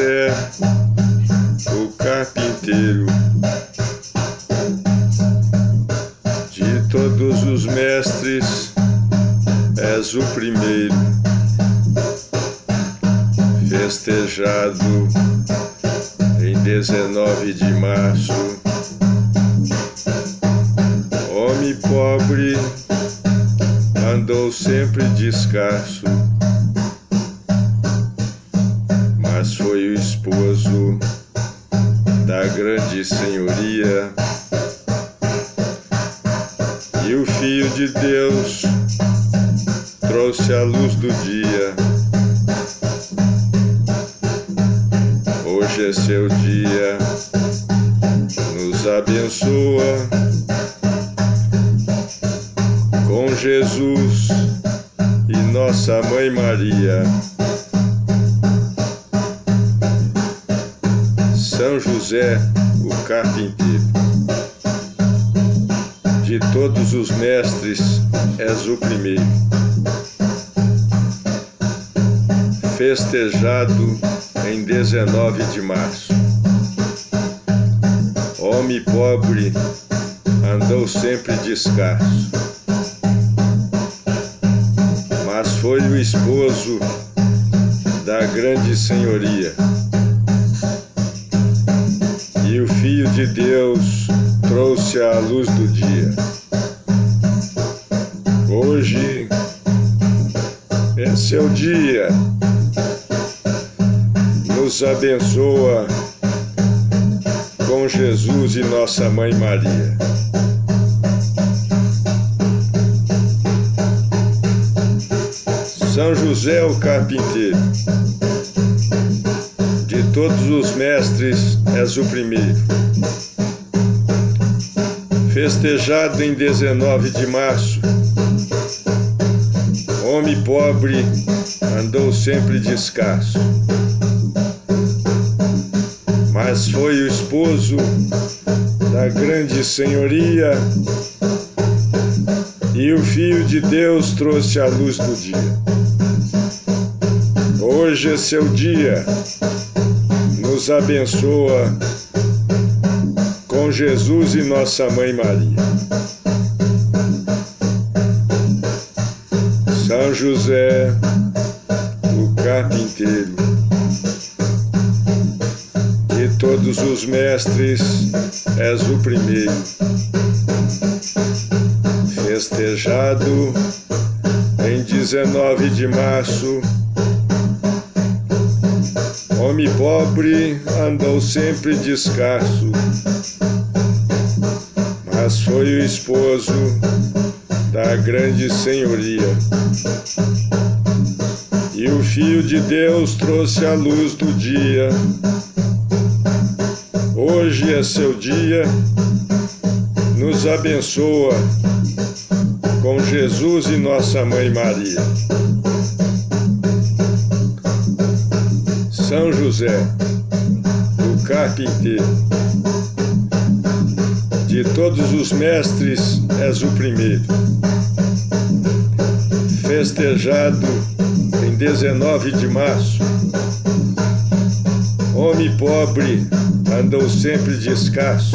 José, o carpinteiro. De todos os mestres, és o primeiro, festejado em 19 de março. Homem pobre andou sempre descalço, mas foi o esposo da grande senhoria. E o Filho de Deus trouxe a luz do dia. Hoje é seu dia, nos abençoa com Jesus e Nossa Mãe Maria. São José, o carpinteiro. De todos os mestres, és o primeiro, festejado em 19 de março. Homem pobre andou sempre descalço, mas foi o esposo da grande senhoria. E o Filho de Deus trouxe a luz do dia. Hoje é seu dia, nos abençoa com Jesus e Nossa Mãe Maria. São José, o carpinteiro. De todos os mestres, és o primeiro, festejado em 19 de março. Homem pobre andou sempre descalço, mas foi o esposo da grande senhoria. E o Filho de Deus trouxe a luz do dia. Hoje é seu dia, nos abençoa com Jesus e Nossa Mãe Maria. São José, o carpinteiro. De todos os mestres, és o primeiro, festejado em 19 de março. Homem pobre andou sempre descalço, mas foi o esposo da grande senhoria. E o Filho de Deus trouxe a luz do dia. Hoje é seu dia, nos abençoa com Jesus e Nossa Mãe Maria. São José, o carpinteiro. De todos os mestres, és o primeiro, festejado em 19 de março. Homem pobre andou sempre descalço.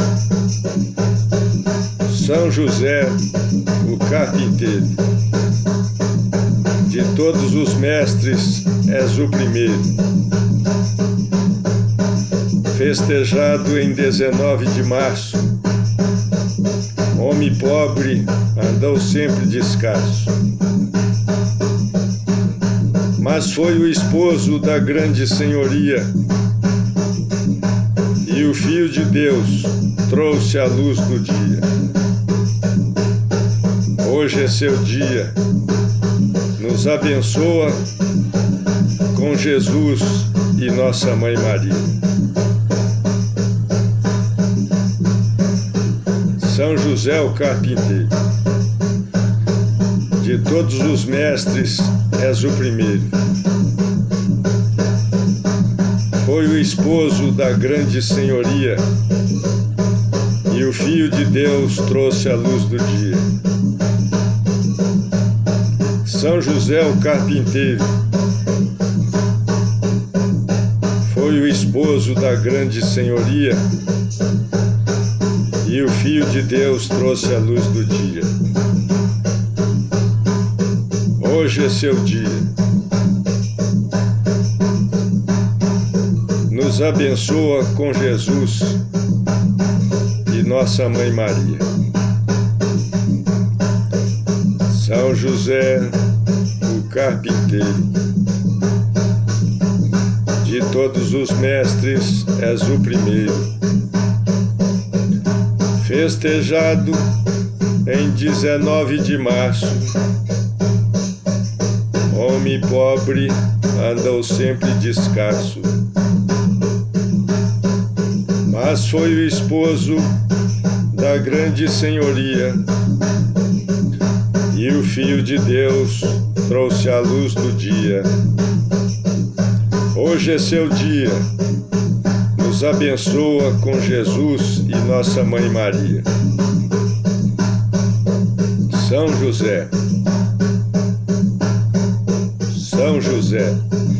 São José, o carpinteiro. De todos os mestres, és o primeiro, festejado em 19 de março. Homem pobre andou sempre descalço, mas foi o esposo da grande senhoria. E o Filho de Deus trouxe a luz do dia. Hoje é seu dia, nos abençoa com Jesus e Nossa Mãe Maria. São José, o carpinteiro. De todos os mestres, és o primeiro. Foi o esposo da grande senhoria. E o Filho de Deus trouxe a luz do dia. São José, o carpinteiro. Foi o esposo da grande senhoria, e o Filho de Deus trouxe a luz do dia. Hoje é seu dia. Nos abençoa com Jesus e Nossa Mãe Maria. São José, o carpinteiro, de todos os mestres és o primeiro, festejado em 19 de março. Homem pobre andou sempre descalço, mas foi o esposo da grande senhoria, e o Filho de Deus trouxe a luz do dia. Hoje é seu dia. Nos abençoa com Jesus e Nossa Mãe Maria. São José, São José,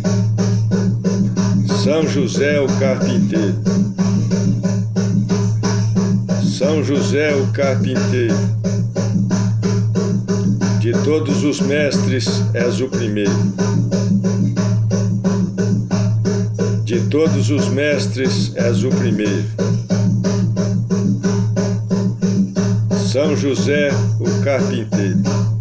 São José o carpinteiro, São José o carpinteiro, de todos os mestres és o primeiro, de todos os mestres és o primeiro. São José o carpinteiro.